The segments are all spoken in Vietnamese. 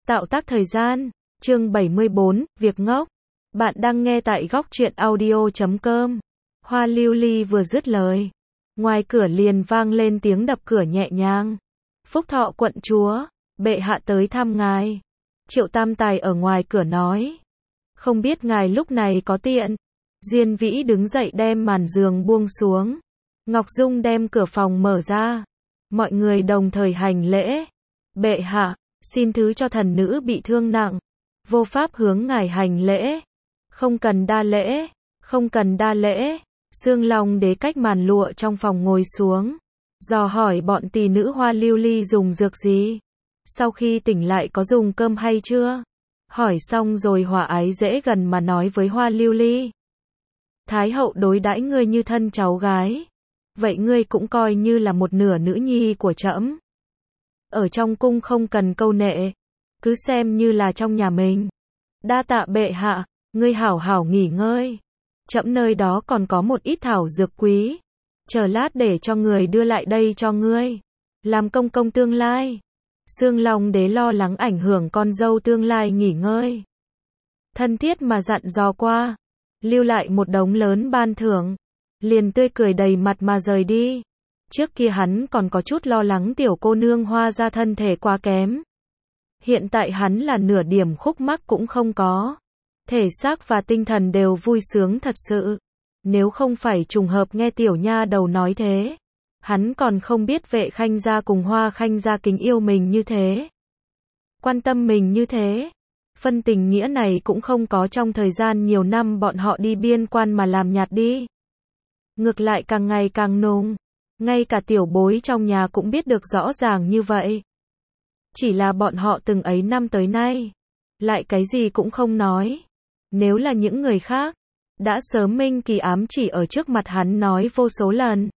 Tạo tác thời gian, chương 74, việc ngốc. Bạn đang nghe tại góc truyện audio.com. Hoa Lưu Ly vừa dứt lời, ngoài cửa liền vang lên tiếng đập cửa nhẹ nhàng. Phúc Thọ quận chúa, bệ hạ tới thăm ngài. Triệu Tam Tài ở ngoài cửa nói. Không biết ngài lúc này có tiện. Diên Vĩ đứng dậy đem màn giường buông xuống. Ngọc Dung đem cửa phòng mở ra. Mọi người đồng thời hành lễ. Bệ hạ, xin thứ cho thần nữ bị thương nặng. Vô pháp hướng ngài hành lễ. Không cần đa lễ, không cần đa lễ. Sương Long Đế cách màn lụa trong phòng ngồi xuống. Dò hỏi bọn tỳ nữ Hoa Lưu Ly dùng dược gì. Sau khi tỉnh lại có dùng cơm hay chưa? Hỏi xong rồi hòa ái dễ gần mà nói với Hoa Lưu Ly. Thái hậu đối đãi ngươi như thân cháu gái. Vậy ngươi cũng coi như là một nửa nữ nhi của trẫm. Ở trong cung không cần câu nệ, cứ xem như là trong nhà mình. Đa tạ bệ hạ, ngươi hảo hảo nghỉ ngơi. Trẫm nơi đó còn có một ít thảo dược quý. Chờ lát để cho người đưa lại đây cho ngươi. Làm công công tương lai. Sương Long Đế lo lắng ảnh hưởng con dâu tương lai nghỉ ngơi. Thân thiết mà dặn dò qua. Lưu lại một đống lớn ban thưởng. Liền tươi cười đầy mặt mà rời đi. Trước kia hắn còn có chút lo lắng tiểu cô nương Hoa gia thân thể quá kém. Hiện tại hắn là nửa điểm khúc mắc cũng không có. Thể xác và tinh thần đều vui sướng thật sự. Nếu không phải trùng hợp nghe tiểu nha đầu nói thế, hắn còn không biết Vệ Khanh gia cùng Hoa Khanh gia kính yêu mình như thế. Quan tâm mình như thế. Phân tình nghĩa này cũng không có trong thời gian nhiều năm bọn họ đi biên quan mà làm nhạt đi. Ngược lại càng ngày càng nồng. Ngay cả tiểu bối trong nhà cũng biết được rõ ràng như vậy. Chỉ là bọn họ từng ấy năm tới nay, lại cái gì cũng không nói. Nếu là những người khác, đã sớm minh kỳ ám chỉ ở trước mặt hắn nói vô số lần.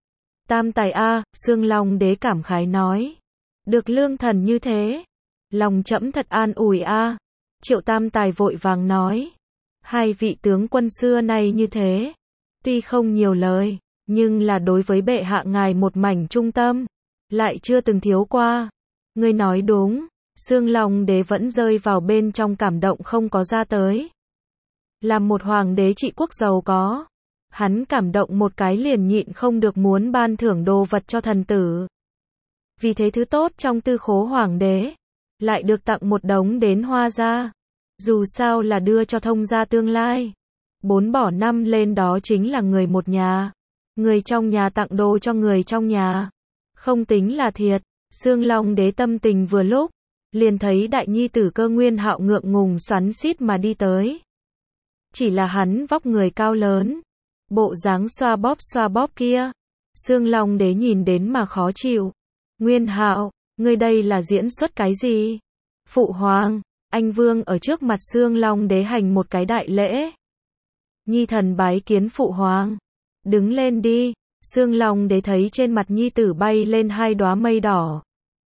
Tam Tài a, Sương Long Đế cảm khái nói. Được lương thần như thế, lòng trẫm thật an ủi a. Triệu Tam Tài vội vàng nói. Hai vị tướng quân xưa nay như thế, tuy không nhiều lời, nhưng là đối với bệ hạ ngài một mảnh trung tâm, lại chưa từng thiếu qua. Ngươi nói đúng, Sương Long Đế vẫn rơi vào bên trong cảm động không có ra tới. Làm một hoàng đế trị quốc giàu có, hắn cảm động một cái liền nhịn không được muốn ban thưởng đồ vật cho thần tử. Vì thế thứ tốt trong tư khố hoàng đế, lại được tặng một đống đến Hoa gia. Dù sao là đưa cho thông gia tương lai. 4 bỏ 5 lên đó chính là người một nhà. Người trong nhà tặng đồ cho người trong nhà. Không tính là thiệt. Sương Long Đế tâm tình vừa lúc, liền thấy đại nhi tử Cơ Nguyên Hạo ngượng ngùng xoắn xít mà đi tới. Chỉ là hắn vóc người cao lớn, bộ dáng xoa bóp kia. Sương Long Đế nhìn đến mà khó chịu. Nguyên Hạo, ngươi đây là diễn xuất cái gì? Phụ hoàng, anh vương ở trước mặt Sương Long Đế hành một cái đại lễ. Nhi thần bái kiến phụ hoàng. Đứng lên đi. Sương Long Đế thấy trên mặt nhi tử bay lên 2 đóa mây đỏ.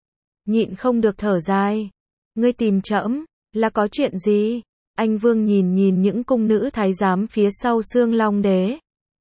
Nhịn không được thở dài. Ngươi tìm trẫm, là có chuyện gì? Anh vương nhìn những cung nữ thái giám phía sau Sương Long Đế.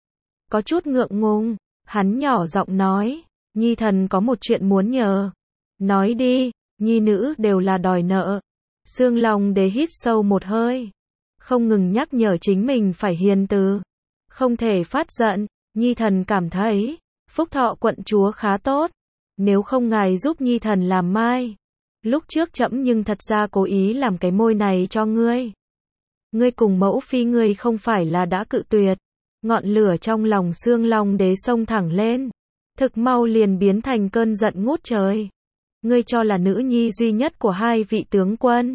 Có chút ngượng ngùng, hắn nhỏ giọng nói. Nhi thần có một chuyện muốn nhờ. Nói đi, nhi nữ đều là đòi nợ. Sương Long Đế hít sâu một hơi. Không ngừng nhắc nhở chính mình phải hiền từ. Không thể phát giận. Nhi thần cảm thấy, Phúc Thọ quận chúa khá tốt. Nếu không ngài giúp nhi thần làm mai. Lúc trước trẫm nhưng thật ra cố ý làm cái môi này cho ngươi. Ngươi cùng mẫu phi ngươi không phải là đã cự tuyệt. Ngọn lửa trong lòng Sương Long Đế xông thẳng lên. Thực mau liền biến thành cơn giận ngút trời. Ngươi cho là nữ nhi duy nhất của 2 vị tướng quân.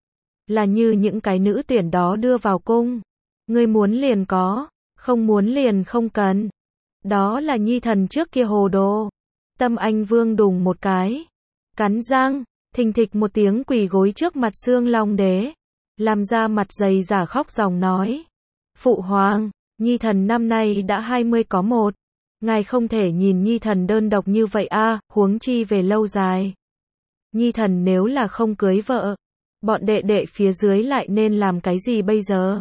Là như những cái nữ tuyển đó đưa vào cung. Ngươi muốn liền có. Không muốn liền không cần. Đó là nhi thần trước kia hồ đồ. Tâm anh vương đùng một cái. Cắn răng, thình thịch một tiếng quỳ gối trước mặt Sương Long Đế. Làm ra mặt dày giả khóc ròng nói. Phụ hoàng, nhi thần năm nay đã 20 có 1. Ngài không thể nhìn nhi thần đơn độc như vậy a, huống chi về lâu dài. Nhi thần nếu là không cưới vợ, bọn đệ đệ phía dưới lại nên làm cái gì bây giờ?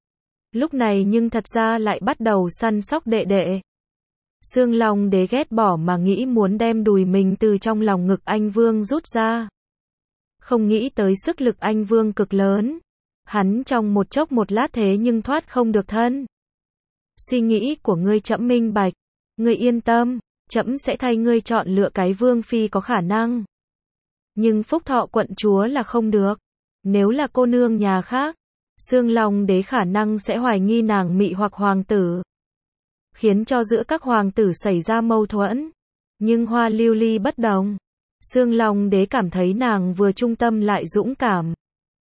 Lúc này nhưng thật ra lại bắt đầu săn sóc đệ đệ. Sương Long Đế ghét bỏ mà nghĩ muốn đem đùi mình từ trong lòng ngực anh vương rút ra. Không nghĩ tới sức lực anh Vương cực lớn. Hắn trong một chốc một lát thế nhưng thoát không được thân. Suy nghĩ của ngươi trẫm minh bạch. Ngươi yên tâm, trẫm sẽ thay ngươi chọn lựa cái vương phi có khả năng. Nhưng Phúc Thọ quận chúa là không được. Nếu là cô nương nhà khác, Xương Long đế khả năng sẽ hoài nghi nàng mị hoặc hoàng tử, khiến cho giữa các hoàng tử xảy ra mâu thuẫn. Nhưng Hoa Lưu Ly bất đồng. Xương Long đế cảm thấy nàng vừa trung tâm lại dũng cảm,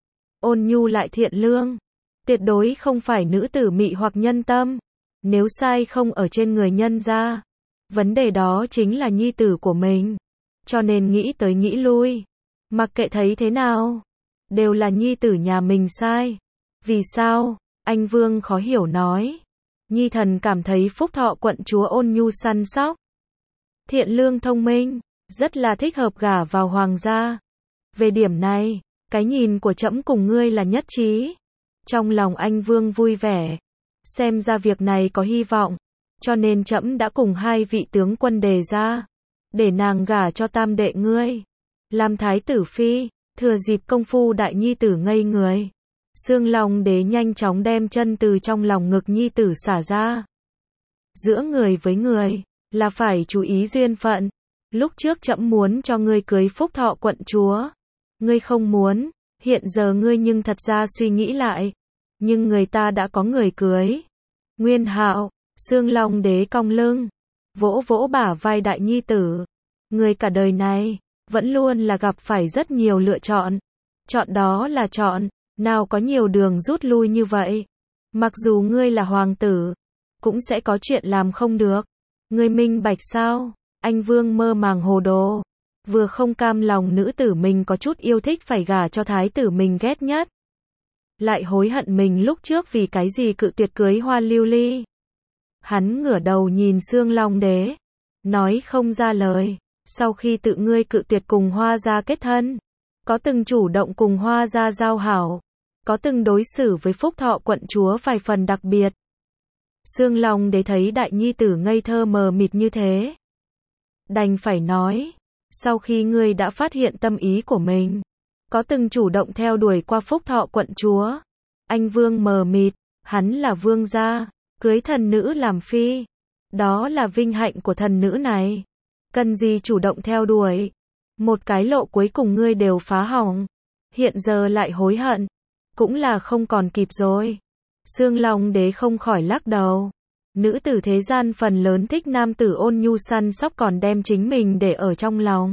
ôn nhu lại thiện lương, tuyệt đối không phải nữ tử mị hoặc nhân tâm. Nếu sai không ở trên người nhân gia, vấn đề đó chính là nhi tử của mình. Cho nên nghĩ tới nghĩ lui, mặc kệ thấy thế nào, đều là nhi tử nhà mình sai. Vì sao? Anh Vương khó hiểu nói. Nhi thần cảm thấy Phúc Thọ quận chúa ôn nhu săn sóc, thiện lương thông minh, rất là thích hợp gả vào hoàng gia. Về điểm này, cái nhìn của trẫm cùng ngươi là nhất trí. Trong lòng anh Vương vui vẻ, xem ra việc này có hy vọng, cho nên trẫm đã cùng hai vị tướng quân đề ra, để nàng gả cho tam đệ ngươi, làm thái tử phi. Thừa dịp công phu đại nhi tử ngây người, Xương Long đế nhanh chóng đem chân từ trong lòng ngực nhi tử xả ra. Giữa người với người, là phải chú ý duyên phận. Lúc trước trẫm muốn cho ngươi cưới Phúc Thọ quận chúa, ngươi không muốn, hiện giờ ngươi nhưng thật ra suy nghĩ lại, nhưng người ta đã có người cưới. Nguyên Hạo, Xương Long đế cong lưng, vỗ vỗ bả vai đại nhi tử. Ngươi cả đời này, vẫn luôn là gặp phải rất nhiều lựa chọn. Chọn đó là chọn, nào có nhiều đường rút lui như vậy. Mặc dù ngươi là hoàng tử, cũng sẽ có chuyện làm không được. Ngươi minh bạch sao? Anh Vương mơ màng hồ đồ, vừa không cam lòng nữ tử mình có chút yêu thích phải gả cho thái tử mình ghét nhất, lại hối hận mình lúc trước vì cái gì cự tuyệt cưới Hoa Lưu Ly. Hắn ngửa đầu nhìn Xương Long đế, nói không ra lời. Sau khi tự ngươi cự tuyệt cùng Hoa gia kết thân, có từng chủ động cùng Hoa gia giao hảo, có từng đối xử với Phúc Thọ quận chúa vài phần đặc biệt. Xương Long đế thấy đại nhi tử ngây thơ mờ mịt như thế, đành phải nói, sau khi ngươi đã phát hiện tâm ý của mình, có từng chủ động theo đuổi qua Phúc Thọ quận chúa. Anh Vương mờ mịt, hắn là vương gia, cưới thần nữ làm phi, đó là vinh hạnh của thần nữ này, cần gì chủ động theo đuổi. Một cái lộ cuối cùng ngươi đều phá hỏng, hiện giờ lại hối hận, cũng là không còn kịp rồi. Xương Long đế không khỏi lắc đầu. Nữ tử thế gian phần lớn thích nam tử ôn nhu săn sóc còn đem chính mình để ở trong lòng.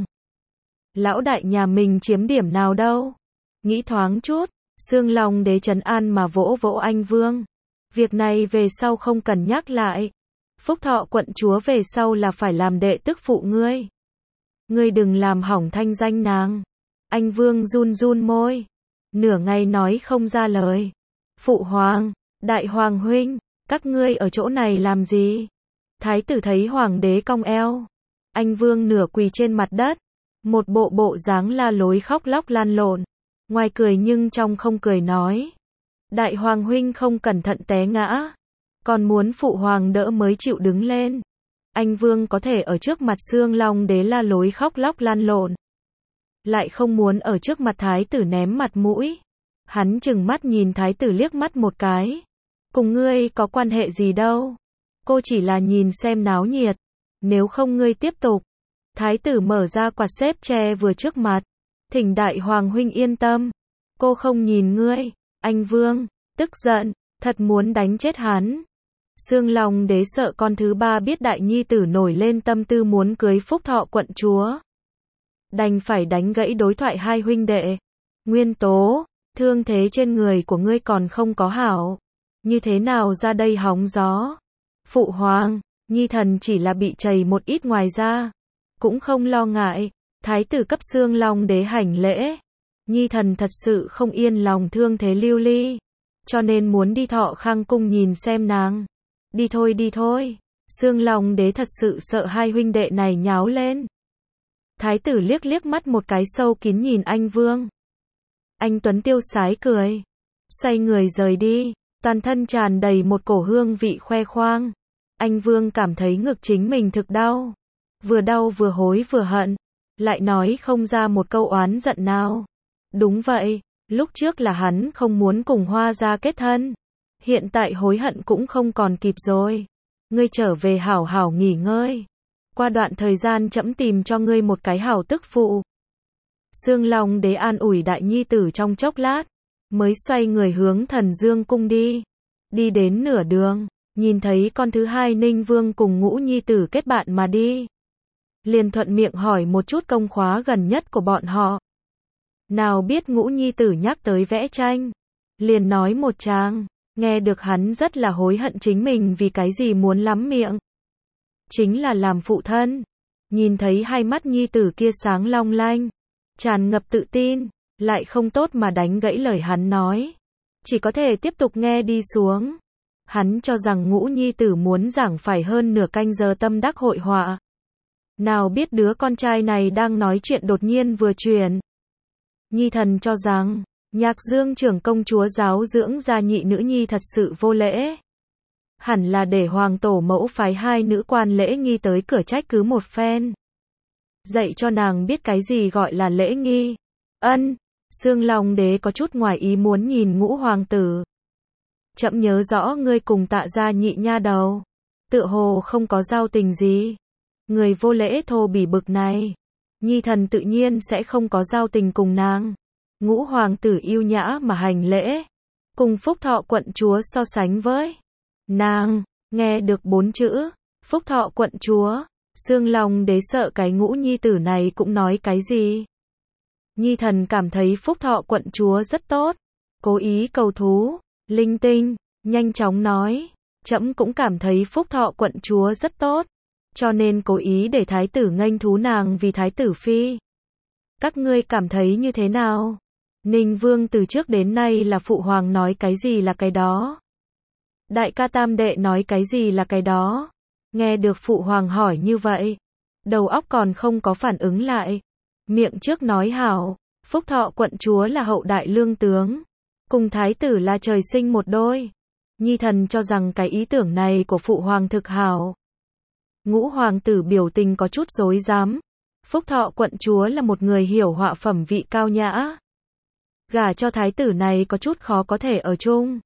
Lão đại nhà mình chiếm điểm nào đâu. Nghĩ thoáng chút, Xương Long đế trấn an mà vỗ vỗ anh Vương. Việc này về sau không cần nhắc lại. Phúc Thọ quận chúa về sau là phải làm đệ tức phụ ngươi. Ngươi đừng làm hỏng thanh danh nàng. Anh Vương run run môi, nửa ngày nói không ra lời. Phụ hoàng, đại hoàng huynh, các ngươi ở chỗ này làm gì? Thái tử thấy hoàng đế cong eo, anh Vương nửa quỳ trên mặt đất, một bộ bộ dáng la lối khóc lóc lan lộn, ngoài cười nhưng trong không cười nói. Đại hoàng huynh không cẩn thận té ngã, còn muốn phụ hoàng đỡ mới chịu đứng lên. Anh Vương có thể ở trước mặt Xương Long đế la lối khóc lóc lan lộn, lại không muốn ở trước mặt thái tử ném mặt mũi. Hắn chừng mắt nhìn thái tử liếc mắt một cái. Cùng ngươi có quan hệ gì đâu. Cô chỉ là nhìn xem náo nhiệt. Nếu không ngươi tiếp tục. Thái tử mở ra quạt xếp tre vừa trước mặt. Thỉnh đại hoàng huynh yên tâm. Cô không nhìn ngươi. Anh Vương, tức giận, thật muốn đánh chết hắn. Xương Long đế sợ con thứ ba biết đại nhi tử nổi lên tâm tư muốn cưới Phúc Thọ quận chúa, đành phải đánh gãy đối thoại hai huynh đệ. Nguyên Tố, thương thế trên người của ngươi còn không có hảo, như thế nào ra đây hóng gió? Phụ hoàng, nhi thần chỉ là bị trầy một ít ngoài ra, cũng không lo ngại. Thái tử cấp Xương Long đế hành lễ. Nhi thần thật sự không yên lòng thương thế Lưu Ly, cho nên muốn đi Thọ Khang cung nhìn xem nàng. Đi thôi đi thôi. Xương Long đế thật sự sợ hai huynh đệ này nháo lên. Thái tử liếc liếc mắt một cái sâu kín nhìn anh Vương. Anh Tuấn tiêu sái cười, xoay người rời đi, toàn thân tràn đầy một cổ hương vị khoe khoang. Anh Vương cảm thấy ngực chính mình thực đau, vừa đau vừa hối vừa hận, lại nói không ra một câu oán giận nào. Đúng vậy, lúc trước là hắn không muốn cùng Hoa gia kết thân. Hiện tại hối hận cũng không còn kịp rồi. Ngươi trở về hảo hảo nghỉ ngơi. Qua đoạn thời gian trẫm tìm cho ngươi một cái hảo tức phụ. Sương Long Đế an ủi đại nhi tử trong chốc lát, mới xoay người hướng Thần Dương cung đi. Đi đến nửa đường, nhìn thấy con thứ hai Ninh Vương cùng Ngũ nhi tử kết bạn mà đi. Liền thuận miệng hỏi một chút công khóa gần nhất của bọn họ. Nào biết Ngũ nhi tử nhắc tới vẽ tranh, liền nói một tràng, nghe được hắn rất là hối hận chính mình vì cái gì muốn lắm miệng. Chính là làm phụ thân, nhìn thấy hai mắt nhi tử kia sáng long lanh, tràn ngập tự tin, lại không tốt mà đánh gãy lời hắn nói. Chỉ có thể tiếp tục nghe đi xuống. Hắn cho rằng Ngũ nhi tử muốn giảng phải hơn nửa canh giờ tâm đắc hội họa. Nào biết đứa con trai này đang nói chuyện đột nhiên vừa chuyển. Nhi thần cho rằng, Nhạc Dương trưởng công chúa giáo dưỡng ra nhị nữ nhi thật sự vô lễ. Hẳn là để hoàng tổ mẫu phái hai nữ quan lễ nghi tới cửa trách cứ một phen. Dạy cho nàng biết cái gì gọi là lễ nghi. Ân, Sương Long Đế có chút ngoài ý muốn nhìn Ngũ hoàng tử. Trẫm nhớ rõ ngươi cùng Tạ gia nhị nha đầu, tựa hồ không có giao tình gì. Người vô lễ thô bỉ bực này, nhi thần tự nhiên sẽ không có giao tình cùng nàng. Ngũ hoàng tử yêu nhã mà hành lễ, cùng Phúc Thọ quận chúa so sánh với nàng, nghe được 4 chữ, Phúc Thọ quận chúa, Sương Long Đế sợ cái Ngũ nhi tử này cũng nói cái gì. Nhi thần cảm thấy Phúc Thọ quận chúa rất tốt, cố ý cầu thú, linh tinh, nhanh chóng nói, trẫm cũng cảm thấy Phúc Thọ quận chúa rất tốt, cho nên cố ý để thái tử nghênh thú nàng vì thái tử phi. Các ngươi cảm thấy như thế nào? Ninh Vương từ trước đến nay là phụ hoàng nói cái gì là cái đó. Đại ca tam đệ nói cái gì là cái đó. Nghe được phụ hoàng hỏi như vậy, đầu óc còn không có phản ứng lại. Miệng trước nói hảo, Phúc Thọ quận chúa là hậu đại lương tướng, cùng thái tử là trời sinh một đôi. Nhi thần cho rằng cái ý tưởng này của phụ hoàng thực hảo. Ngũ hoàng tử biểu tình có chút rối rắm. Phúc Thọ quận chúa là một người hiểu họa phẩm vị cao nhã. Gả cho thái tử này có chút khó có thể ở chung.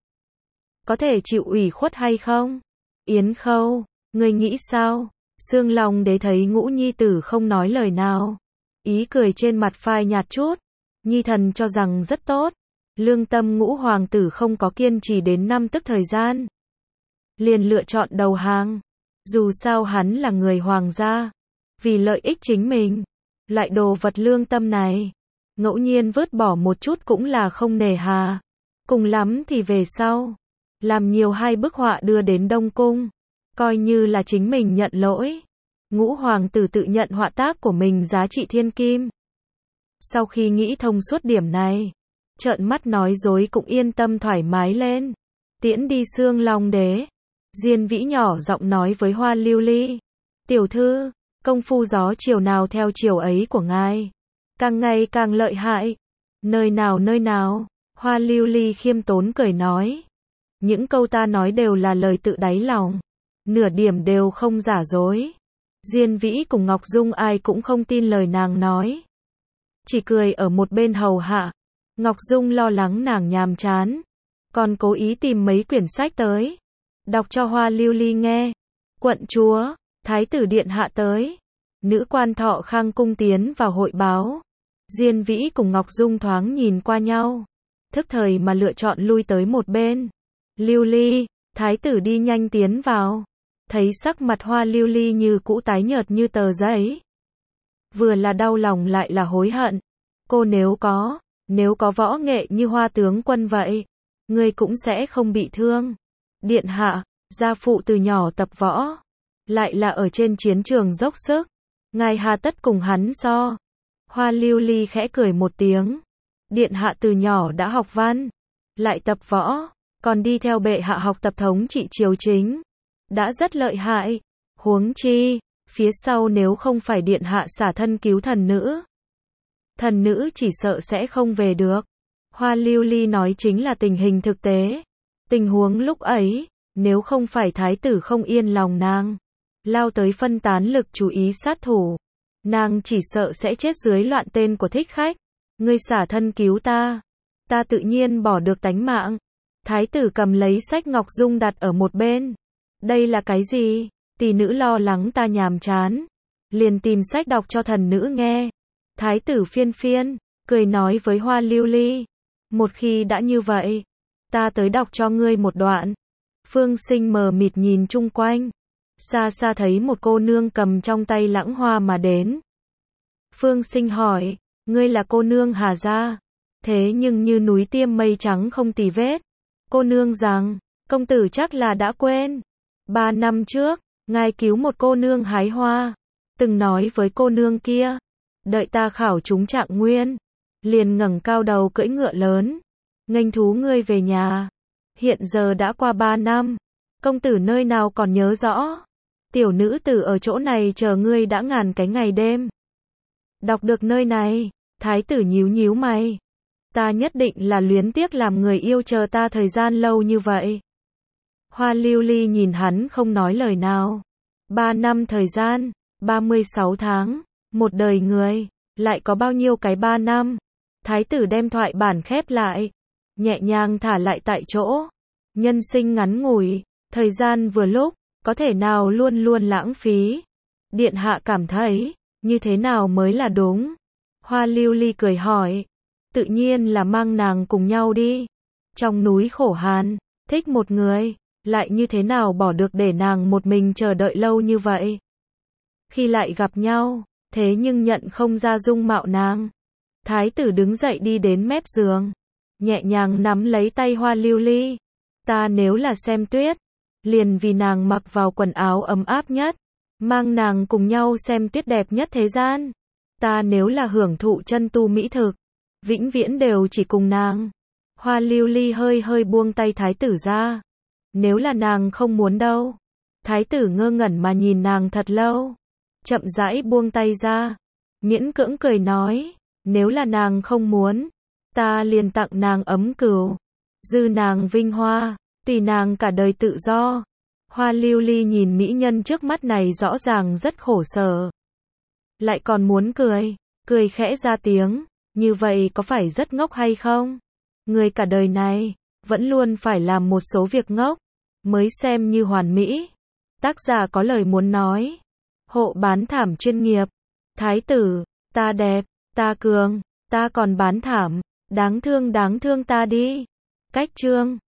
Có thể chịu ủy khuất hay không? Yến Khâu, ngươi nghĩ sao? Sương Long Đế thấy Ngũ nhi tử không nói lời nào, ý cười trên mặt phai nhạt chút. Nhi thần cho rằng rất tốt. Lương tâm Ngũ hoàng tử không có kiên trì đến 5 tức thời gian, liền lựa chọn đầu hàng. Dù sao hắn là người hoàng gia, vì lợi ích chính mình, loại đồ vật lương tâm này, ngẫu nhiên vứt bỏ một chút cũng là không nề hà. Cùng lắm thì về sau, làm nhiều 2 bức họa đưa đến Đông Cung, coi như là chính mình nhận lỗi. Ngũ hoàng tử tự nhận họa tác của mình giá trị thiên kim. Sau khi nghĩ thông suốt điểm này, trợn mắt nói dối cũng yên tâm thoải mái lên. Tiễn đi Sương Long Đế, Diên Vĩ nhỏ giọng nói với Hoa Lưu Ly. Tiểu thư, công phu gió chiều nào theo chiều ấy của ngài, càng ngày càng lợi hại. Nơi nào, Hoa Lưu Ly khiêm tốn cười nói. Những câu ta nói đều là lời tự đáy lòng, nửa điểm đều không giả dối. Diên Vĩ cùng Ngọc Dung ai cũng không tin lời nàng nói, chỉ cười ở một bên hầu hạ. Ngọc Dung lo lắng nàng nhàm chán, còn cố ý tìm mấy quyển sách tới, đọc cho Hoa Lưu Ly nghe. Quận chúa, thái tử điện hạ tới. Nữ quan Thọ Khang cung tiến vào hội báo. Diên Vĩ cùng Ngọc Dung thoáng nhìn qua nhau, thức thời mà lựa chọn lui tới một bên. Lưu Ly, thái tử đi nhanh tiến vào. Thấy sắc mặt Hoa Lưu Ly như cũ tái nhợt như tờ giấy, vừa là đau lòng lại là hối hận. Cô nếu có võ nghệ như Hoa tướng quân vậy, ngươi cũng sẽ không bị thương. Điện hạ, gia phụ từ nhỏ tập võ, lại là ở trên chiến trường dốc sức, ngài hà tất cùng hắn so. Hoa Lưu Ly khẽ cười một tiếng. Điện hạ từ nhỏ đã học văn, lại tập võ, còn đi theo bệ hạ học tập thống trị triều chính, đã rất lợi hại. Huống chi, phía sau nếu không phải điện hạ xả thân cứu thần nữ chỉ sợ sẽ không về được. Hoa Lưu Ly nói chính là tình hình thực tế. Tình huống lúc ấy, nếu không phải thái tử không yên lòng nàng, lao tới phân tán lực chú ý sát thủ, nàng chỉ sợ sẽ chết dưới loạn tên của thích khách. Ngươi xả thân cứu ta. Ta tự nhiên bỏ được tánh mạng. Thái tử cầm lấy sách ngọc dung đặt ở một bên. Đây là cái gì? Tỷ nữ lo lắng ta nhàm chán. Liền tìm sách đọc cho thần nữ nghe. Thái tử phiên phiên, cười nói với Hoa Lưu Ly. Một khi đã như vậy, ta tới đọc cho ngươi một đoạn. Phương Sinh mờ mịt nhìn chung quanh. Xa xa thấy một cô nương cầm trong tay lãng hoa mà đến. Phương Sinh hỏi, ngươi là cô nương Hà gia? Thế nhưng như núi tiêm mây trắng không tì vết. Cô nương rằng, công tử chắc là đã quên. 3 năm trước, ngài cứu một cô nương hái hoa. Từng nói với cô nương kia, đợi ta khảo chúng trạng nguyên. Liền ngẩng cao đầu cưỡi ngựa lớn. Nghênh thú ngươi về nhà. Hiện giờ đã qua 3 năm. Công tử nơi nào còn nhớ rõ. Tiểu nữ tử ở chỗ này chờ ngươi đã ngàn cái ngày đêm. Đọc được nơi này, thái tử nhíu nhíu mày. Ta nhất định là luyến tiếc làm người yêu chờ ta thời gian lâu như vậy. Hoa Lưu Ly nhìn hắn không nói lời nào. 3 năm thời gian, 36 tháng, một đời người, lại có bao nhiêu cái 3 năm. Thái tử đem thoại bản khép lại, nhẹ nhàng thả lại tại chỗ. Nhân sinh ngắn ngủi, thời gian vừa lúc, có thể nào luôn luôn lãng phí. Điện hạ cảm thấy, như thế nào mới là đúng? Hoa Lưu Ly cười hỏi. Tự nhiên là mang nàng cùng nhau đi. Trong núi khổ hàn, thích một người, lại như thế nào bỏ được để nàng một mình chờ đợi lâu như vậy. Khi lại gặp nhau, thế nhưng nhận không ra dung mạo nàng. Thái tử đứng dậy đi đến mép giường, nhẹ nhàng nắm lấy tay Hoa Lưu Ly. Ta nếu là xem tuyết, liền vì nàng mặc vào quần áo ấm áp nhất, mang nàng cùng nhau xem tuyết đẹp nhất thế gian. Ta nếu là hưởng thụ chân tu mỹ thực, vĩnh viễn đều chỉ cùng nàng. Hoa Lưu Ly hơi hơi buông tay thái tử ra. Nếu là nàng không muốn đâu. Thái tử ngơ ngẩn mà nhìn nàng thật lâu. Chậm rãi buông tay ra. Miễn cưỡng cười nói. Nếu là nàng không muốn, ta liền tặng nàng ấm cửu. Dư nàng vinh hoa, tùy nàng cả đời tự do. Hoa Lưu Ly nhìn mỹ nhân trước mắt này rõ ràng rất khổ sở. Lại còn muốn cười, cười khẽ ra tiếng. Như vậy có phải rất ngốc hay không? Người cả đời này, vẫn luôn phải làm một số việc ngốc, mới xem như hoàn mỹ. Tác giả có lời muốn nói. Hộ bán thảm chuyên nghiệp. Thái tử, ta đẹp, ta cường, ta còn bán thảm. Đáng thương ta đi. Cách chương